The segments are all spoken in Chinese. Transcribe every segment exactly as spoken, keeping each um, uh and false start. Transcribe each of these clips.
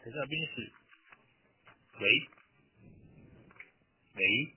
台下宾室。喂喂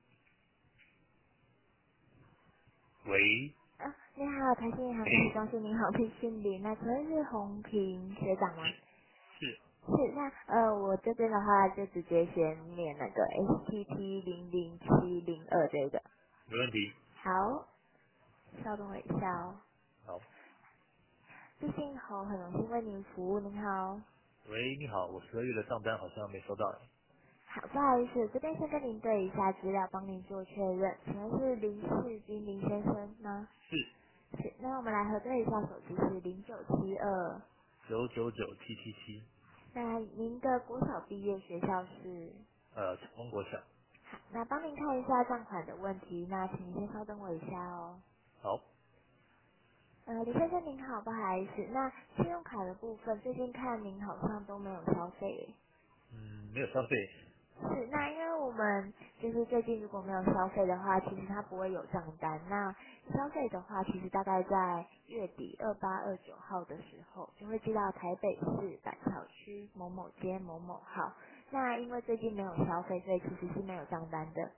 喂， 啊，你好，台新银行客服中心，您好，聘训里，那请问是洪平学长吗？ 是是，那呃，我这边的话就直接先念那个 S T T 零零七零二这个。 没问题。 好，稍等我一下哦。 好， 毕信侯很荣幸为您服务，您好。 喂，你好，我十二月的账单好像没收到。 好，不好意思，这边先跟您对一下资料，帮您做确认。请问是林世斌林先生吗？ 是是，那我们来核对一下手机是零九七二。 九九九七七七， 那您的国小毕业学校是？ 呃，成功国小。 好，那帮您看一下账款的问题，那请您先稍等我一下哦。 好， 呃，李先生您好，不好意思，那信用卡的部分最近看您好像都没有消费耶。 嗯，没有消费。 是，那因为我们就是最近如果没有消费的话，其实它不会有账单。那消费的话，其实大概在月底二八二九号的时候，就会寄到台北市板桥区某某街某某号。那因为最近没有消费，所以其实是没有账单的。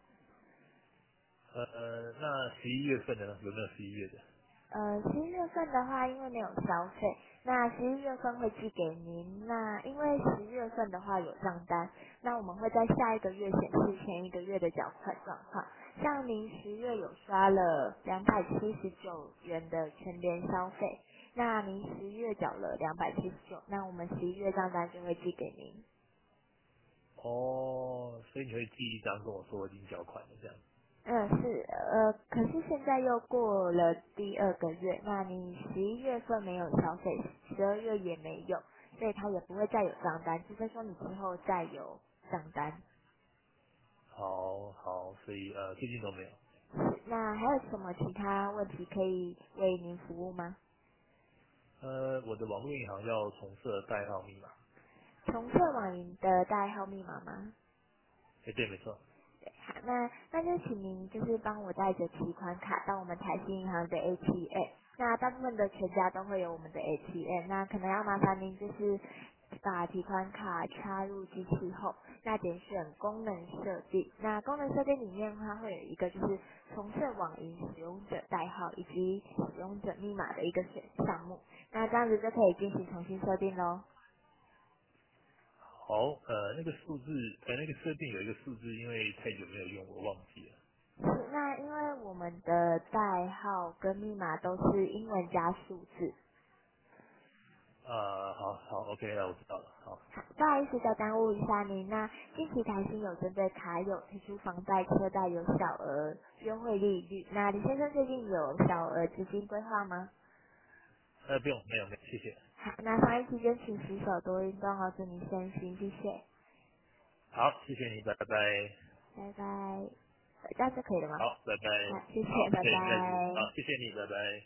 呃，那十一月份的呢？有没有十一月的？ 呃，十一月份的话，因为没有消费，那十一月份会寄给您。那因为十月份的话有账单，那我们会在下一个月显示前一个月的缴款状况。像您十月有刷了两百七十九元的全联消费，那您十月缴了两百七十九，那我们十一月账单就会寄给您。 哦，所以你会寄一张跟我说我已经缴款了这样。 嗯，是，呃，可是现在又过了第二个月，那你十一月份没有消费，十二月也没有，所以它也不会再有账单，除非说你之后再有账单。 好好，所以呃最近都没有。 是，那还有什么其他问题可以为您服务吗？ 呃，我的网络银行要重设代号密码。 重设网银的代号密码吗？ 哎，对，没错。 对，好，那那就请您就是帮我带着提款卡到我们台新银行的 A T M。那大部分的全家都会有我们的 A T M，那可能要麻烦您就是把提款卡插入机器后，那点选功能设定。那功能设定里面它会有一个就是重设网银使用者代号以及使用者密码的一个选项目。那这样子就可以进行重新设定喽。 好，呃，那个数字，呃，那个设定有一个数字，因为太久没有用，我忘记了。 是，那因为我们的代号跟密码都是英文加数字。 啊、好好，OK，那我知道了。好， 好，不好意思再耽误一下您。那近期台新有针对卡友推出房贷、车贷有小额优惠利率。那李先生最近有小额资金规划吗？ 呃，不用，没有，没有，谢谢。 好，那防疫期间请洗手多运动哦，祝您身心，谢谢， 好，谢谢你，拜拜。 拜拜。呃这样就可以了吗？ 好，拜拜。 好，谢好， 谢，拜对，再见。 拜。 好，谢谢你，拜拜。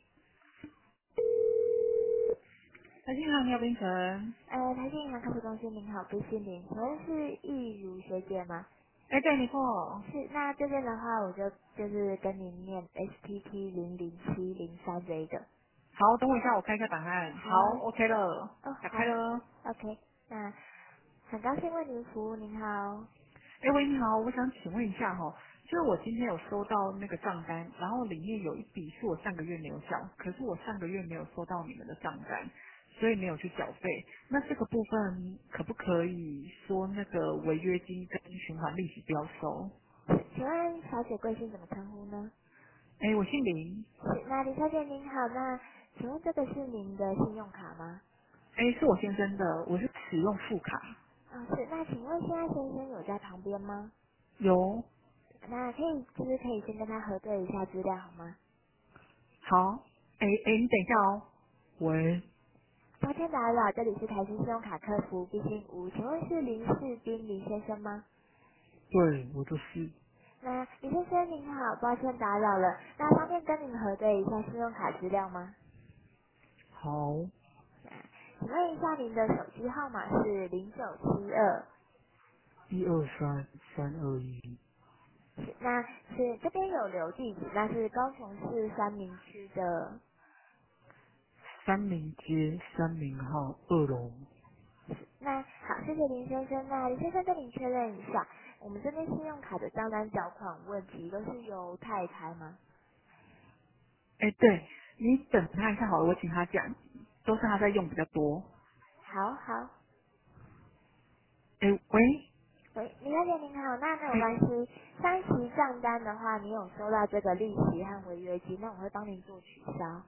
台新航廖冰城。 呃，台新银行客服中心您好，不是您，请问是易如学姐吗？ 哎，对，没错。 是，那这边的话，我就就是跟您念 S T T 零零七零三这一个。 好，等我一下，我看一下档案。 好， 好，OK 了， 哦， 打好开了。 ，OK，那很高兴为您服务，您好。 哎，喂，你好，我想请问一下哈，就是我今天有收到那个账单，然后里面有一笔是我上个月没有缴，可是我上个月没有收到你们的账单，所以没有去缴费。那这个部分可不可以说那个违约金跟循环利息不要收？ 请问小姐贵姓怎么称呼呢？ 哎，我姓林。 是，那李小姐您好，那请问这个是您的信用卡吗？ 哎，是我先生的，我是使用副卡。 啊、是，那请问现在先生有在旁边吗？ 有。 那可以就是可以先跟他核对一下资料好吗？ 好。哎哎，你等一下哦。喂。 抱歉打扰，这里是台新信用卡客服毕竟无，请问是林世斌林先生吗？ 对，我就是。 那李先生您好，抱歉打扰了，那方便跟您核对一下信用卡资料吗？ 好。 那请问一下您的手机号码是零九七二， 一二三三二一。 是那是这边有留地址，那是高雄市三明区的， 三明街三明号二楼。 那那好，谢谢林先生。那林先生跟您确认一下，我们这边信用卡的账单缴款问题都是由太太吗？ 哎，对，你等他一下好了，我请他讲，都是他在用比较多。 好好。 哎，喂， 喂，李小姐您好，那没有嘿， 关系。三期账单的话，你有收到这个利息和违约金，那我会帮您做取消。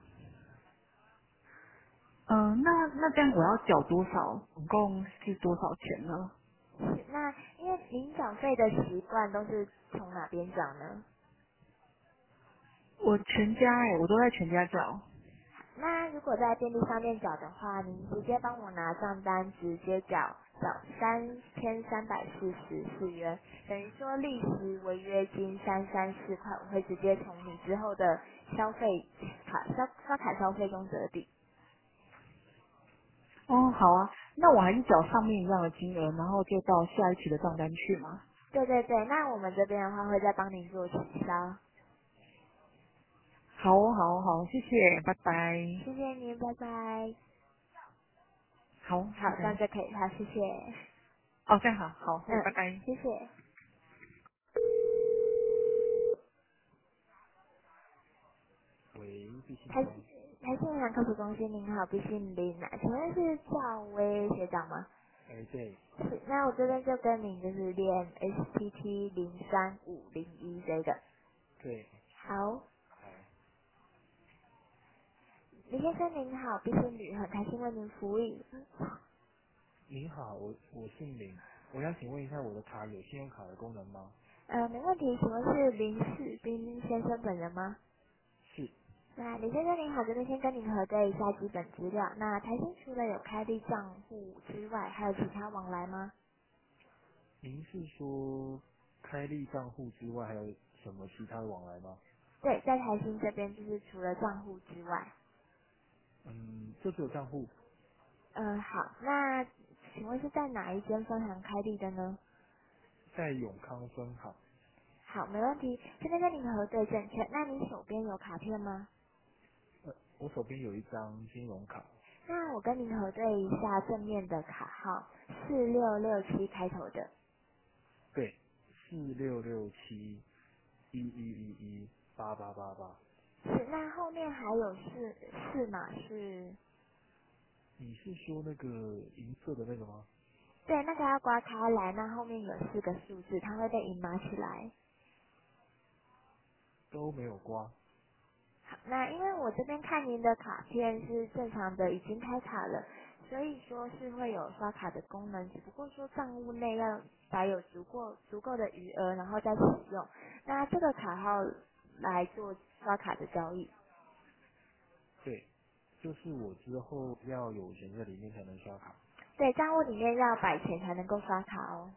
嗯、那那这样我要缴多少？总共是多少钱呢？ 是，那因为您缴费的习惯都是从哪边缴呢？ 我全家哎，我都在全家缴。 那如果在便利商店缴的话，您直接帮我拿账单直接缴缴三千三百四十四元，等于说利息、违约金三三四块，我会直接从你之后的消费卡刷刷卡消费中折抵。 哦，好啊，那我还是缴上面一样的金额，然后就到下一期的账单去嘛。 对对对，那我们这边的话会再帮您做取消。 好哦，好哦，好，谢谢，拜拜。 谢谢您，拜拜。 好， 好， 拜拜。 这样就可以，好，谢谢。 哦，这样好，好，嘿，拜嗯， 拜。 谢谢。 喂，毕信台吗？ 台信银行客服中心，您好，毕信林啊，请问是赵薇学长吗？ 哎，对是，那我这边就跟您就是练 S T T 零三五零一这个。 对， 好， 好， 李先生您好，毕信旅很开心为您服务。 您好，我我姓林，我想请问一下，我的卡有信用卡的功能吗？ 呃，没问题，请问是林世斌先生本人吗？ 是， 那李先生您好，这边先跟您核对一下基本资料。那台新除了有开立账户之外，还有其他往来吗？ 您是说开立账户之外还有什么其他的往来吗？ 对，在台新这边就是除了账户之外。 嗯，就只有账户， 嗯、好，那请问是在哪一间分行开立的呢？ 在永康分行。 好，没问题，这边跟您核对正确。那你手边有卡片吗？ 呃，我手边有一张金融卡， 那我跟您核对一下正面的卡号，四六六七开头的。 对，四六六七一一一一八八八八。 是，那后面还有四四码是？ 你是说那个银色的那个吗？ 对，那个要刮开来，那后面有四个数字，它会被隐码起来。 都没有刮。 好，那因为我这边看您的卡片是正常的，已经开卡了，所以说是会有刷卡的功能，只不过说账务内要摆有足够足够的余额，然后再使用。那这个卡号来做刷卡的交易。 对，就是我之后要有钱在里面才能刷卡。 对，账户里面要摆钱才能够刷卡哦。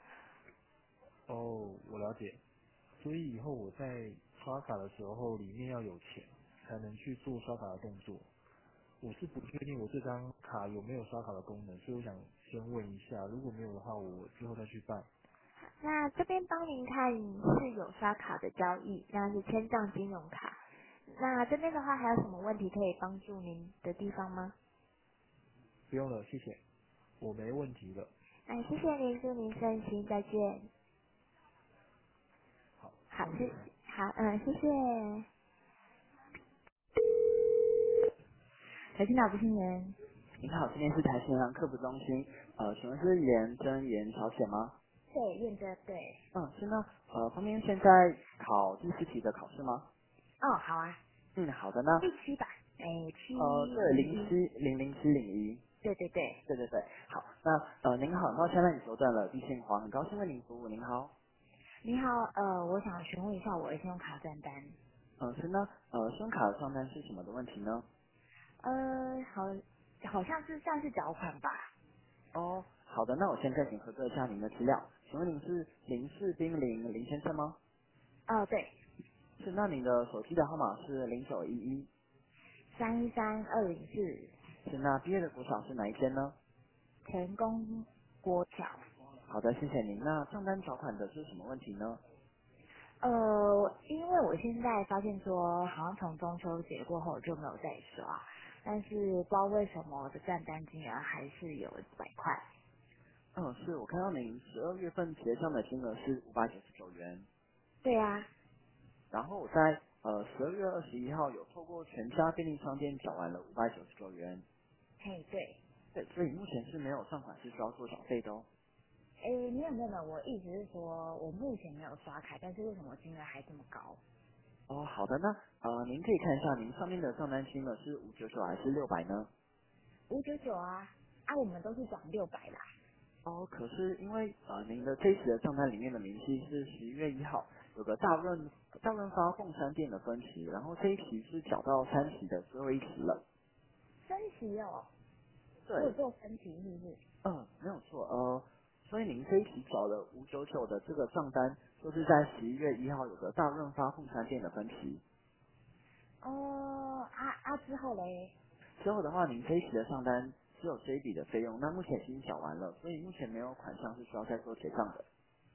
哦，我了解。所以以后我在刷卡的时候，里面要有钱，才能去做刷卡的动作。我是不确定我这张卡有没有刷卡的功能，所以我想先问一下，如果没有的话，我之后再去办。 那这边帮您看是有刷卡的交易，那是千账金融卡。那这边的话还有什么问题可以帮助您的地方吗？ 不用了，谢谢，我没问题了。 哎，谢谢您，祝您顺心，再见。 好， 好，谢谢， 谢谢。 好，嗯，谢谢。台青岛不新人， 您好，今天是台新航客服中心，呃，请问是连真言朝鲜吗？ 对，验的对。 嗯，是呢，呃，方便现在考第四题的考试吗？ 哦，好啊， 嗯，好的呢， 第七吧，哎，七呃，对，零零一， 七零零七零一， 对对对。 对对对，好，那呃，您好，很抱歉让你久等了，地信华很高兴为您服务，您好， 你好，呃，我想询问一下我的信用卡账单。 呃，是呢，呃，信用卡的账单是什么的问题呢？ 呃，好，好像是算是缴款吧。 哦，好的，那我先跟您核对一下您的资料，请问您是林氏冰林林先生吗？ 哦，对， 是，那您的手机的号码是零九一一。 三三二零四， 是，那毕业的国小是哪一间呢？ 成功国小。 好的，谢谢您。那账单缴款的是什么问题呢？ 呃，因为我现在发现说，好像从中秋节过后就没有再刷，但是不知道为什么我的账单金额还是有一百块。 嗯，是我看到您十二月份结账的金额是五百九十九元， 对啊， 然后我在呃十二月二十一号有透过全家便利商店缴完了五百九十九元， 嘿，对。 对，所以目前是没有算款是需要做缴费的哦。 诶，没有没有没有，我意思是说，我目前没有刷卡，但是为什么金额还这么高？ 哦，好的，那呃您可以看一下您上面的账单金额是五九九还是六百呢？ 五九九啊，啊，我们都是涨六百啦。 哦，可是因为呃您的这一期的账单里面的明细是十一月一号有个大润大润发凤山店的分期，然后这一期是缴到三期的最后一期了。 分期哦，我有对， 做分期是不是？ 嗯，没有错，呃，所以您这一期缴了五九九的这个账单，就是在十一月一号有个大润发凤山店的分期。 哦，啊啊之后嘞？ 之后的话，您这一期的账单只有这一笔的费用，那目前已经缴完了，所以目前没有款项是需要再做结账的。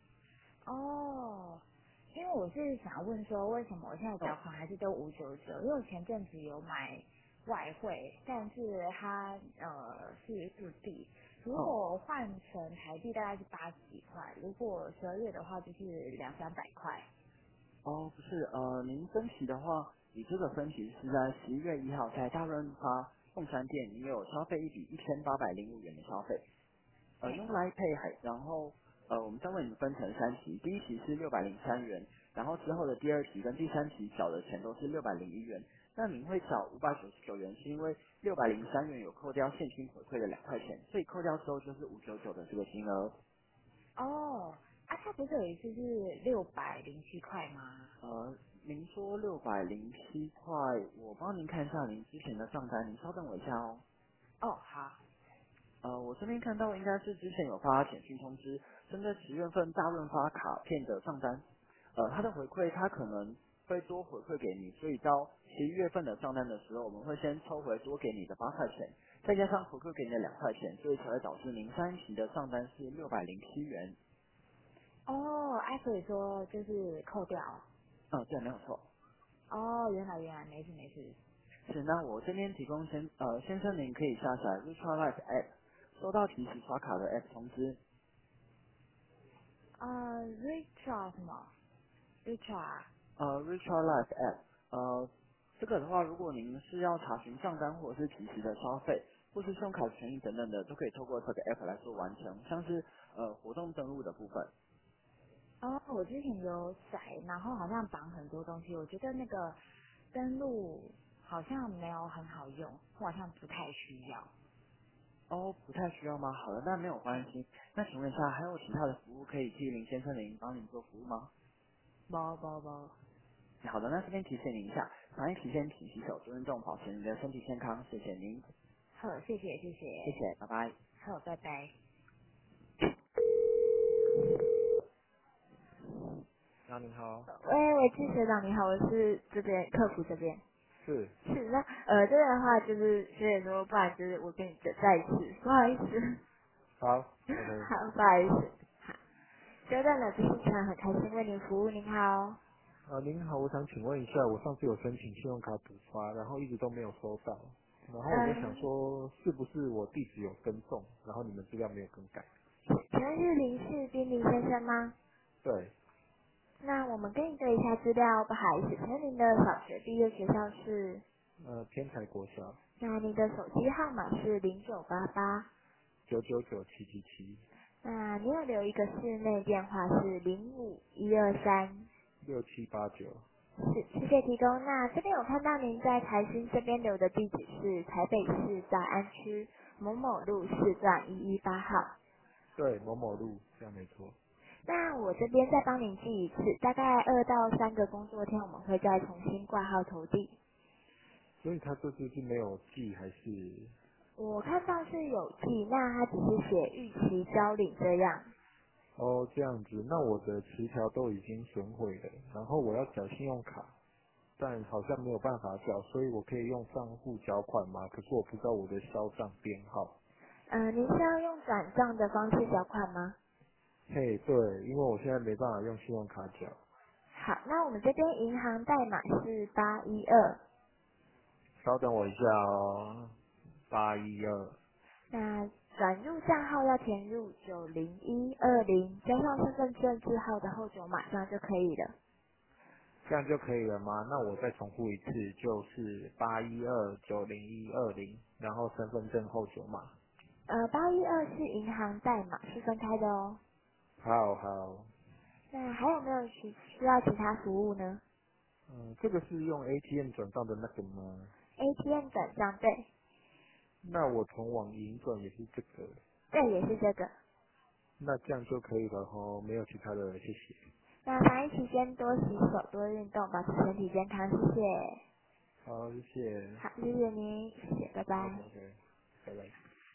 哦，因为我是想问说，为什么我现在缴哦款还是都五九九？因为我前阵子有买外汇，但是它呃是日币，如哦果换成台币大概是八十几块，如果十二月的话就是两三百块。 哦，不是，呃，您分期的话，你这个分期是在十一月一号在大润发凤山店，你有消费一笔一千八百零五元的消费。呃， 嘿， 用来配还，然后呃，我们再为你们分成三期，第一期是六百零三元，然后之后的第二期跟第三期缴的钱都是六百零一元。那您会缴五百九十九元，是因为六百零三元有扣掉现金回馈的两块钱，所以扣掉之后就是五九九的这个金额。 哦，啊，它不是有一次是六百零七块吗？ 呃，您说六百零七块，我帮您看一下您之前的账单，您稍等我一下哦。 哦，好， 呃，我这边看到应该是之前有发简讯通知，针对十月份大润发卡片的账单，呃，它的回馈它可能会多回馈给你，所以到十一月份的账单的时候，我们会先抽回多给你的八块钱，再加上回馈给你的两块钱，所以才会导致您三期的账单是六百零七元。 哦，啊，所以说就是扣掉。 嗯、对，没有错。 哦，原来原来，没事没事。 是，那我这边提供先呃先生您可以下载 Ultra Life App，收到提示刷卡的 App 通知。 呃，Richard 什么？Richard。 呃，Richard Life App，呃，这个的话，如果您是要查询账单或者是及时的消费，或是信用卡权益等等的，都可以透过这个 App 来做完成，像是呃活动登录的部分。 哦，我之前有载，然后好像绑很多东西，我觉得那个登录好像没有很好用，我好像不太需要。 哦，不太需要吗？好的，那没有关嘿， 系。那请问一下，还有其他的服务可以替林先生您帮您做服务吗？ 包包包。 好的，那这边提醒您一下，防疫期间请洗手、多运动，保持您的身体健康，谢谢您， 好，谢谢谢谢。 谢谢，拜拜。 好，拜拜。 啊，你好， 喂喂，季学长你好，我是这边客服这边。 是， 是，那呃这边的话就是学姐说，不然就是我跟你再再一次，不好意思。 好，OK。 好，不好意思。好，久等了，这是常很开心为您服务，您好。 啊，您好，我想请问一下，我上次有申请信用卡补发，然后一直都没有收到，然后我在想嗯， 说，是不是我地址有更动，然后你们资料没有更改？ 请问是林氏宾林先生吗？ 对， 那我们跟你对一下资料，不好意思，请问您的小学毕业学校是？ 呃，天才国小那您的手机号码是零九八八。 九九九七七七那你有留一个室内电话是零五一二三。 六七八九， 是，谢谢提供。那这边有看到您在台新这边留的地址是台北市大安区某某路四段一一八号。 对，某某路，这样没错。 那我这边再帮您记一次，大概二到三个工作天，我们会再重新挂号投递。 所以他这次是没有寄还是？ 我看到是有记，那他只是写预期交领这样。 哦，这样子，那我的词条都已经损毁了，然后我要缴信用卡，但好像没有办法缴，所以我可以用账户缴款吗？可是我不知道我的销账编号。 呃，您是要用转账的方式缴款吗？ 嘿，对，因为我现在没办法用信用卡缴。 好，那我们这边银行代码是八一二。 稍等我一下哦，八一二。 那转入账号要要填入九零一二零，加上身份证字号的后九码，这样就可以了。 这样就可以了吗？那我再重复一次，就是八一二九零一二零，然后身份证后九码。 呃，八一二是银行代码，是分开的哦。 好好， 那还有没有需需要其他服务呢嗯，这个是用 A T M 转账的那个吗？ ？A T M 转账，对， 那我从网银转也是这个， 对，也是这个。 那这样就可以了吼，没有其他的，谢谢。 那防疫期间多洗手、多运动，保持身体健康，谢谢。 好，谢谢。 好，谢谢您，谢谢，拜拜。 OK OK，拜拜。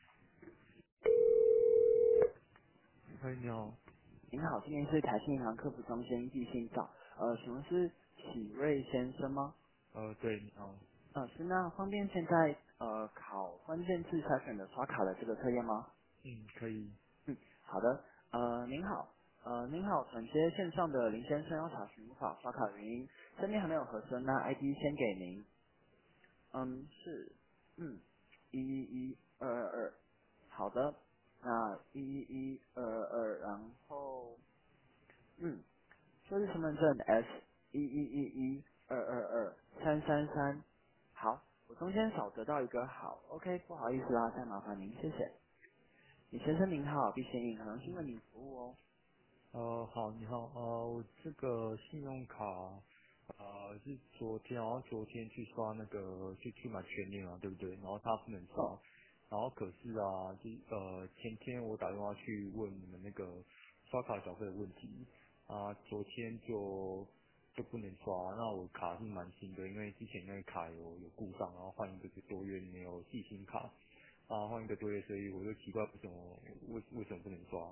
嗨，你好。 您好，今天是台信银行客服中心地信早，呃，请问是启瑞先生吗？ 呃，对，你好。 呃，是那方便现在呃考关键字筛选的刷卡的这个测验吗？ 嗯，可以。 嗯，好的。呃，您好，呃，您好，转接线上的林先生要查询无法刷卡原因，这边还没有核实，那 I D 先给您。嗯，是，嗯，一一一二二二，好的，那一一一二二二，然后，嗯，收据身份证 S 一一一一二二二三三三，好，我中间少得到一个好，OK，不好意思啦，再麻烦您，谢谢。李先生您好，必先银行是为您服务哦。 呃，好，你好，呃，我这个信用卡，呃，是昨天，然后昨天去刷那个，去去买全年嘛，对不对？然后他不能刷， 嗯， 然后可是啊，就呃，前天我打电话去问你们那个刷卡缴费的问题，啊，昨天就就不能刷，那我卡是蛮新的，因为之前那个卡有有故障，然后换一个多月没有细新卡，啊，换一个多月，所以我就奇怪为什么为为什么不能刷？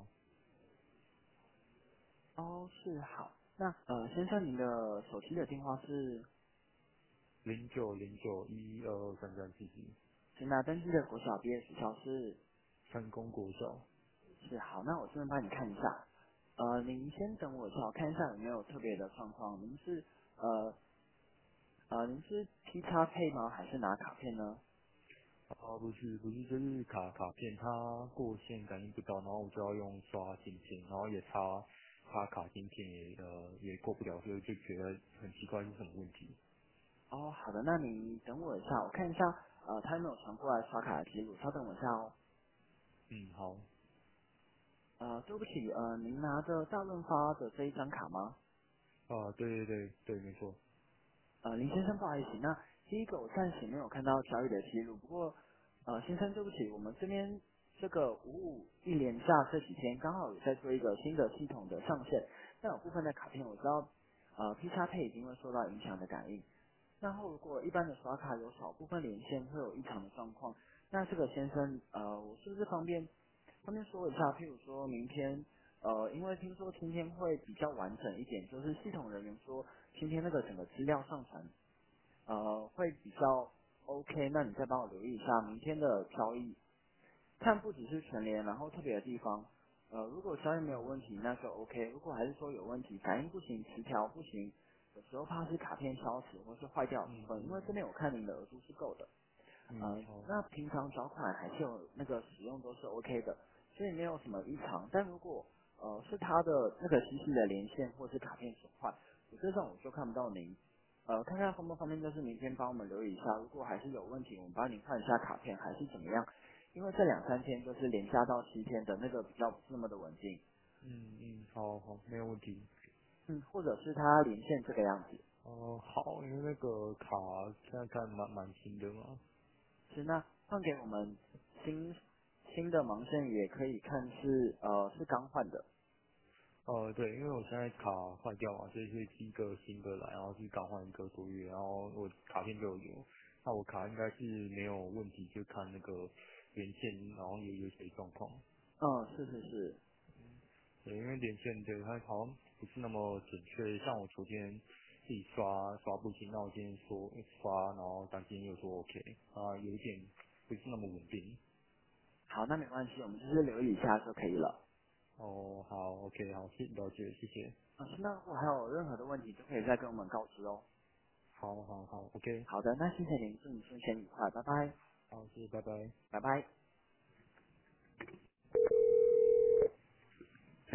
哦，是好。那呃，先生您的手机的电话是？ 零九零九一一二二三三四四， 是那登记的国小毕业学校是？ 三公国小。 是好，那我这边帮你看一下。呃，您先等我一下，我看一下有没有特别的状况。您是呃呃，您是 P 叉配吗？还是拿卡片呢？ 啊，不是不是，就是卡卡片它过线感应不到，然后我就要用刷芯片，然后也插插卡芯片也呃也过不了，所以就觉得很奇怪是什么问题。 哦，好的，那您等我一下，我看一下，呃，他有没有传过来刷卡的记录？稍等我一下哦。 嗯，好。 呃，对不起，呃，您拿着大润发的这一张卡吗？ 啊，对对对对，没错。 呃，林先生，不好意思，那第一个我暂时没有看到交易的记录，不过，呃，先生，对不起，我们这边这个五五一连假这几天刚好有在做一个新的系统的上线，但有部分的卡片我知道，呃，P 叉配已经会受到影响的感应。然后如果一般的刷卡有少部分连线会有异常的状况，那这个先生，呃，我是不是方便方便说一下？譬如说明天，呃，因为听说今天会比较完整一点，就是系统人员说今天那个整个资料上传，呃，会比较 OK，那你再帮我留意一下明天的交易，看不只是全联，然后特别的地方，呃，如果交易没有问题，那就 OK。如果还是说有问题，反应不行，词条不行，有时候怕是卡片消失或是坏掉的部分，因为嗯嗯这边我看您的额度是够的， 嗯， 呃， 好。 那平常找款还是有那个使用都是 OK 的，所以没有什么异常。但如果呃是它的那个机器的连线或是卡片损坏，我这种我就看不到您。呃，看看方不方便，就是明天帮我们留意一下，如果还是有问题，我们帮您换一下卡片，还是怎么样？因为这两三天就是连假到七天的那个比较不是那么的稳定， 嗯嗯，好好，没有问题。 嗯，或者是它连线这个样子。 哦、好，因为那个卡现在看蛮蛮新的嘛。 是那换给我们新新的盲线也可以看是呃是刚换的。 呃，对，因为我现在卡坏掉嘛，所以是寄一个新的来，然后是刚换一个多月，然后我卡片就有，那我卡应该是没有问题，就看那个连线，然后有有些状况。 嗯，是是是。 对，因为连线对它好像不是那么准确，像我昨天自己刷刷不清，那我今天说刷，然后当天又说 OK，啊，有一点不是那么稳定。 好，那没关系，我们就是留意一下就可以了。 哦，好，OK，好，谢了解，谢谢。 嗯，是那如果还有任何的问题，都可以再跟我们告知哦。 好好好，OK， 好的，那谢谢您，祝你顺心愉快，拜拜， 好，谢谢，拜拜。 拜拜。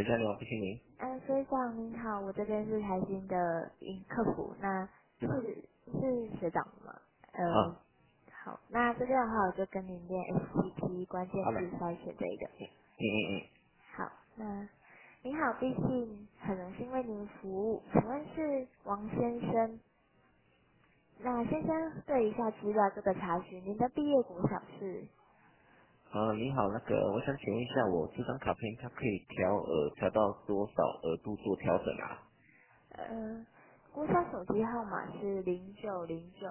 家你好，谢谢您。 嗯，所长您好，我这边是台新的营客服，那是是学长吗？呃， 啊， 好，那这边的话我就跟您练 S C P 关键好的。 字筛选这个。 嗯嗯嗯。 好，那您好，毕竟很荣幸为您服务，请问是王先生？那先生对一下资料这个查询，您的毕业国小是？ 呃，你好，那个我想请问一下，我这张卡片它可以调额调到多少额度做调整啊呃，国小手机号码是零九零九。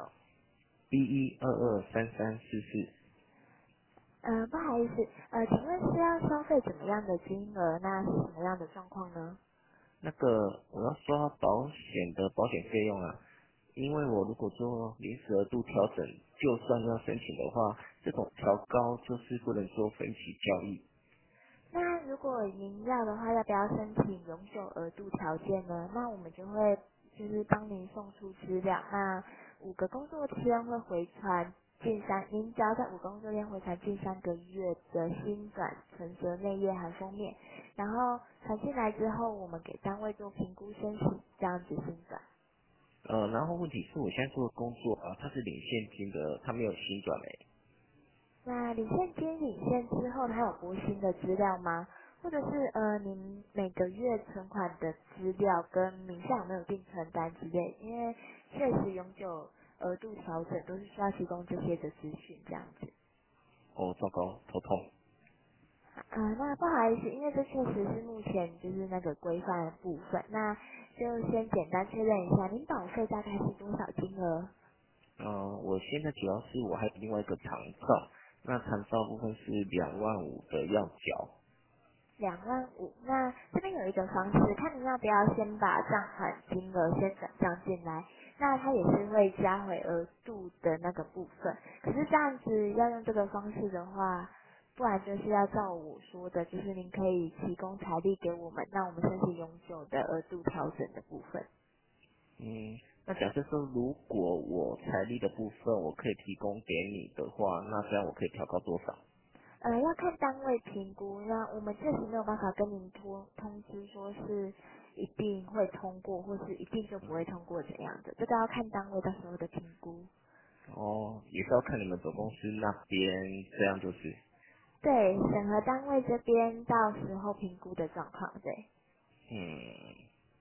？B 一二二三三四四。 呃，不好意思，呃，请问是要消费怎么样的金额？那是什么样的状况呢？ 那个我要刷保险的保险费用啊，因为我如果做临时额度调整，就算要申请的话，这种调高就是不能做分期交易。 那如果您要的话，要不要申请永久额度条件呢？那我们就会就是帮您送出资料，那五个工作天会回传近三，您只要在五工作天回传近三个月的新转存折内页和封面，然后传进来之后，我们给单位做评估申请，这样子新转。 呃，然后问题是我现在做的工作啊，它是领现金的，它没有薪转诶。 那领现金领现之后，它有拨新的资料吗？或者是呃，您每个月存款的资料跟名下有没有订存单之类？因为确实永久额度调整都是需要提供这些的资讯，这样子。 哦，糟糕，头痛。 啊、那不好意思，因为这确实是目前就是那个规范的部分，那就先简单确认一下，您保费大概是多少金额？ 呃，我现在主要是我还有另外一个长照，那长照部分是两万五的要缴。 两万五，那这边有一个方式，看您要不要先把账款金额先转账进来，那它也是会加回额度的那个部分。可是这样子要用这个方式的话，不然就是要照我说的，就是您可以提供财力给我们，那我们申请永久的额度调整的部分。 嗯，那假设说如果我财力的部分我可以提供给你的话，那这样我可以调高多少？ 呃，要看单位评估，那我们确实没有办法跟您通通知说是一定会通过，或是一定就不会通过怎样的，这个要看单位到时候的评估。 哦，也是要看你们总公司那边，这样就是。 对，审核单位这边到时候评估的状况，对。 嗯。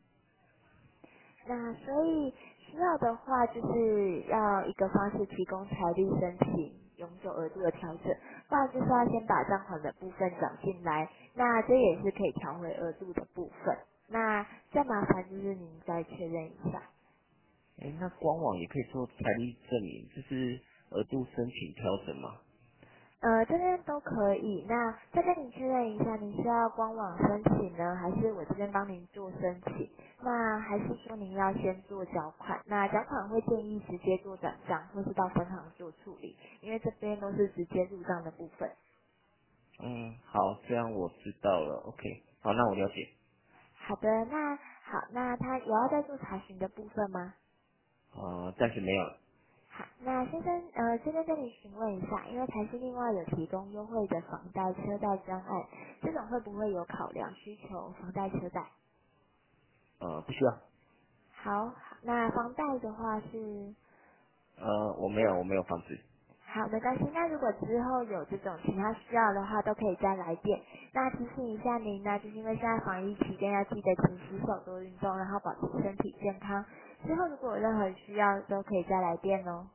那所以需要的话，就是要一个方式提供财力申请永久额度的调整，不然就是要先把账款的部分转进来，那这也是可以调回额度的部分。那再麻烦就是您再确认一下。 哎，那官网也可以做财力证明，就是额度申请调整吗？ 呃，这边都可以。那再跟你确认一下，您是要官网申请呢，还是我这边帮您做申请？那还是说您要先做缴款？那缴款会建议直接做转账，或是到分行做处理，因为这边都是直接入账的部分。 嗯，好，这样我知道了。OK，好，那我了解。 好的，那好，那他有要再做查询的部分吗？ 呃，暂时没有了。 好，那先生，呃，这边跟你询问一下，因为台新另外有提供优惠的房贷、车贷专案，这种会不会有考量需求房贷、车贷？ 呃，不需要。 好，好那房贷的话是， 呃，我没有，我没有房子。 好，没关系。那如果之后有这种其他需要的话，都可以再来电。那提醒一下您呢，就是因为现在防疫期间要记得勤洗手、多运动，然后保持身体健康。之后如果有任何需要，都可以再来电哦。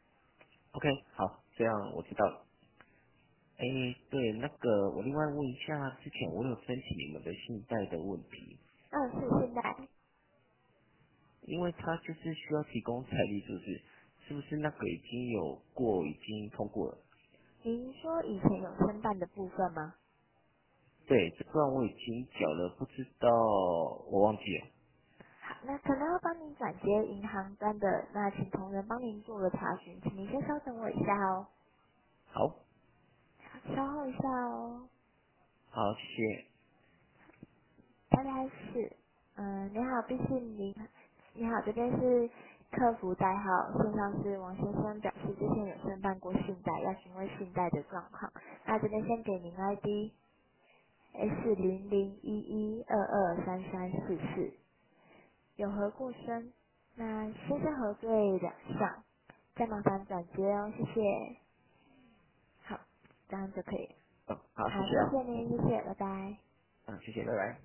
OK，好，这样我知道了。哎，对，那个我另外问一下，之前我有申请你们的信贷的问题， 嗯，是现在。 因为他就是需要提供财力，是不是？是不是那个已经有过，已经通过了？ 您说以前有申办的部分吗？ 对，这段我已经缴了，不知道我忘记了。 好，那可能要帮您转接银行端的，那请同仁帮您做个查询，请您先稍等我一下哦。 好， 好，稍后一下哦。 好，谢谢。 大概是，嗯，你好，毕竟您，你好，这边是客服代号，线上是王先生表示之前有申办过信贷，要询问信贷的状况。那这边先给您 I D， S 零零一一二二三三四四。有合过身，那先生核对两项，再麻烦转接哦，谢谢。好，这样就可以了。 哦，好，谢好， 谢啊， 谢谢您，谢谢，拜拜。 嗯，谢谢，拜拜。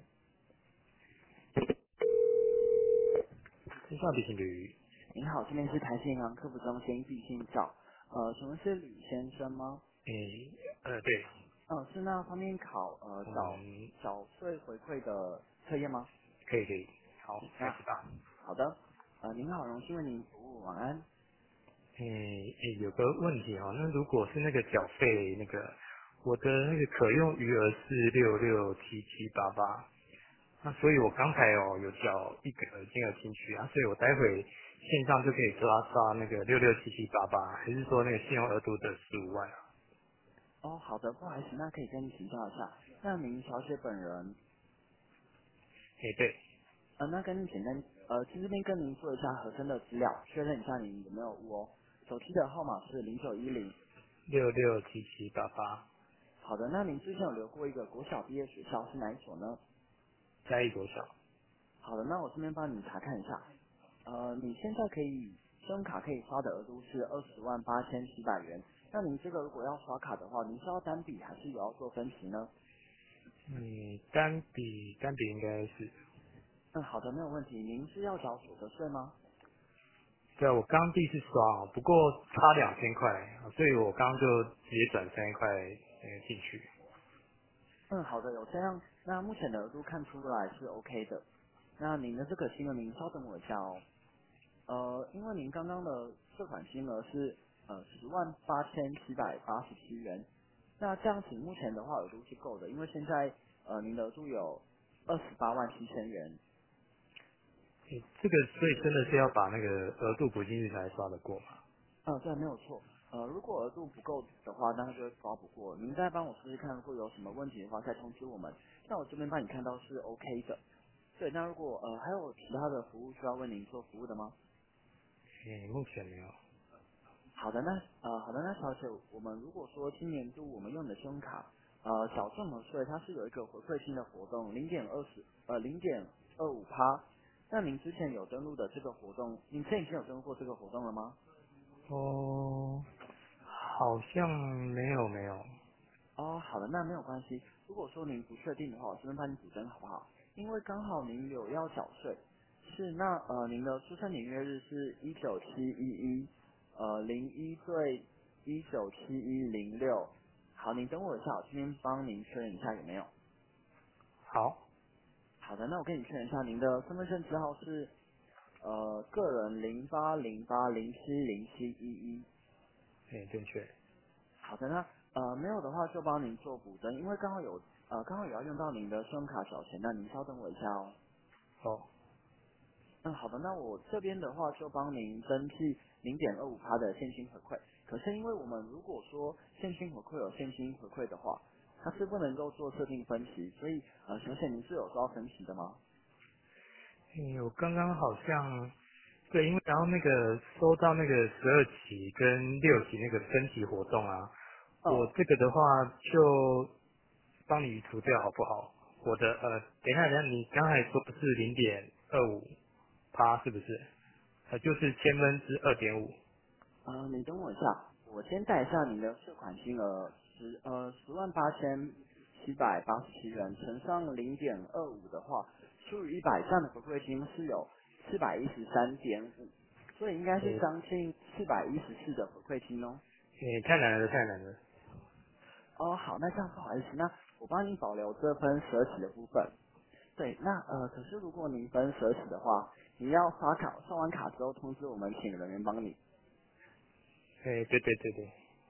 天下地形旅， 您好，这边是台信银行客服中心地信照，呃，请问是吕先生吗？ 诶，呃，对， 呃，是那方面考呃缴嗯， 缴税回馈的测验吗？ 可以可以，好，开那始吧。 好的，呃，您好，荣幸为您服务，晚安。 诶诶，有个问题哈、哦，那如果是那个缴费那个，我的那个可用余额是六六七七八八，那所以我刚才哦有缴一个金额进去啊，所以我待会线上就可以抓刷那个六六七七八八，还是说那个信用额度的十五万啊？ 哦，好的，不好意思，那可以跟您请教一下，那您小姐本人， 诶，对， 呃，那跟您简单，呃，其实这边跟您做一下核身的资料，确认一下您有没有误哦。手机的号码是零九一零。 六六七七八八， 好的，那您之前有留过一个国小毕业学校是哪一所呢？ 嘉义国小。 好的，那我这边帮你查看一下。呃，你现在可以信用卡可以刷的额度是二十万八千七百元。那您这个如果要刷卡的话，您是要单笔还是有要做分期呢？ 嗯，单笔单笔应该是， 嗯，好的，没有问题。您是要缴所得税吗？ 对啊，我刚第一次刷哦，不过差两千块，所以我刚刚就直接转三千块呃进去。 嗯，好的，有这样。那目前的额度看出来是 OK 的。那您的这个金额，您稍等我一下哦。呃，因为您刚刚的涉款金额是呃十万八千七百八十七元，那这样子目前的话额度是够的，因为现在呃您的额度有二十八万七千元。 诶这个所以真的是要把那个额度补进去才刷得过嘛？ 呃，对，没有错。呃，如果额度不够的话，那就会刷不过。您再帮我试试看，如果有什么问题的话，再通知我们。那我这边帮你看到是 OK 的。对，那如果呃还有其他的服务需要为您做服务的吗？ 诶，目前没有。 好的，那呃，好的，那小姐，我们如果说今年度我们用的信用卡，呃，小众的税它是有一个回馈性的活动，零点二十，呃，零点二五趴。那您之前有登录的这个活动，您之前已经有登录过这个活动了吗？ 哦，好像没有没有。 哦，好的，那没有关系。如果说您不确定的话，我这边帮你补登好不好？因为刚好您有要缴税，是那呃您的出生年月日是一九七一一，呃零一对一九七一零六。好，您等我一下，我这边帮您确认一下有没有。 好， 好的，那我跟你确认一下，您的身份证字号是呃个人零八零八零七零七一一。 诶，正确。 好的，那呃没有的话就帮您做补登，因为刚好有呃刚好也要用到您的信用卡小钱，那您稍等我一下哦。 哦， 嗯，好的，那我这边的话就帮您登记零点二五趴的现金回馈。可是因为我们如果说现金回馈有现金回馈的话，它是不能够做设定分期，所以呃小姐您是有收到分期的吗？ 诶，我刚刚好像对，因为然后那个收到那个十二期跟六期那个分期活动啊，我哦， 这个的话就帮你除掉好不好？我的呃，等一下，等一下，你刚才说是零点二五趴是不是？呃，就是千分之二点五。 呃，你等我一下，我先带一下您的涉款金额十呃十万八千七百八十七元乘上零点二五的话，除以一百，这样的回馈金是有四百一十三点五，所以应该是诶将近四百一十四的回馈金哦。 诶，太难了，太难了。 哦，好，那这样不好意思，那我帮你保留这分舍起的部分。对，那呃，可是如果您分舍起的话，你要刷卡，刷完卡之后通知我们，请人员帮你。 诶，对对对对。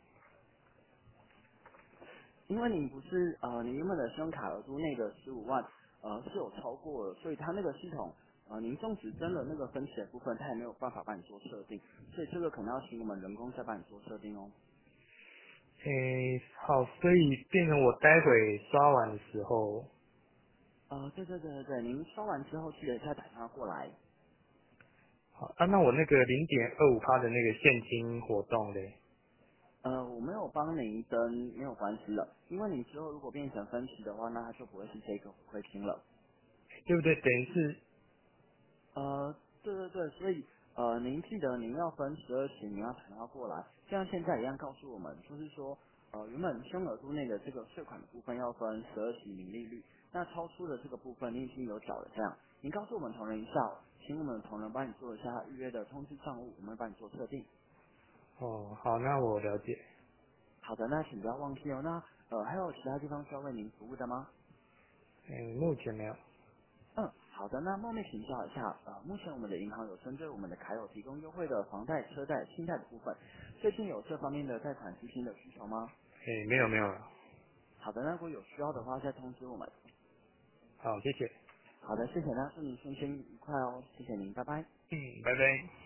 因为你不是呃，你原本的信用卡额度那个十五万，呃是有超过了，所以它那个系统，呃，您纵使真的那个分期的部分，它也没有办法帮你做设定，所以这个可能要请我们人工再帮你做设定哦。 诶，好，所以变成我待会刷完的时候， 呃，对对对对对，您刷完之后记得再打电话过来。 好啊，那我那个零点二五趴的那个现金活动嘞？ 呃，我没有帮您登没有关系了，因为你之后如果变成分期的话，那它就不会是这个回馈金了。 对不对？等于是呃，对对对，所以呃，您记得您要分十二期，您要打电话过来，像现在一样告诉我们，就是说，呃，原本胸额度内的这个税款的部分要分十二期零利率，那超出的这个部分你已经有缴了，这样，您告诉我们同仁一下，请我们的同仁帮你做一下预约的通知账务，我们会帮你做设定。 哦，好，那我了解。 好的，那请不要忘记哦。那呃，还有其他地方需要为您服务的吗？ 嗯，目前没有。 嗯，好的。那冒昧请教一下，呃，目前我们的银行有针对我们的卡友提供优惠的房贷、车贷、信贷的部分，最近有这方面的贷款资金的需求吗？ 哎，没有没有了。 好的，那如果有需要的话再通知我们。 好，谢谢。 好的，谢谢，那祝您身心愉快哦，谢谢您，拜拜。 嗯，拜拜。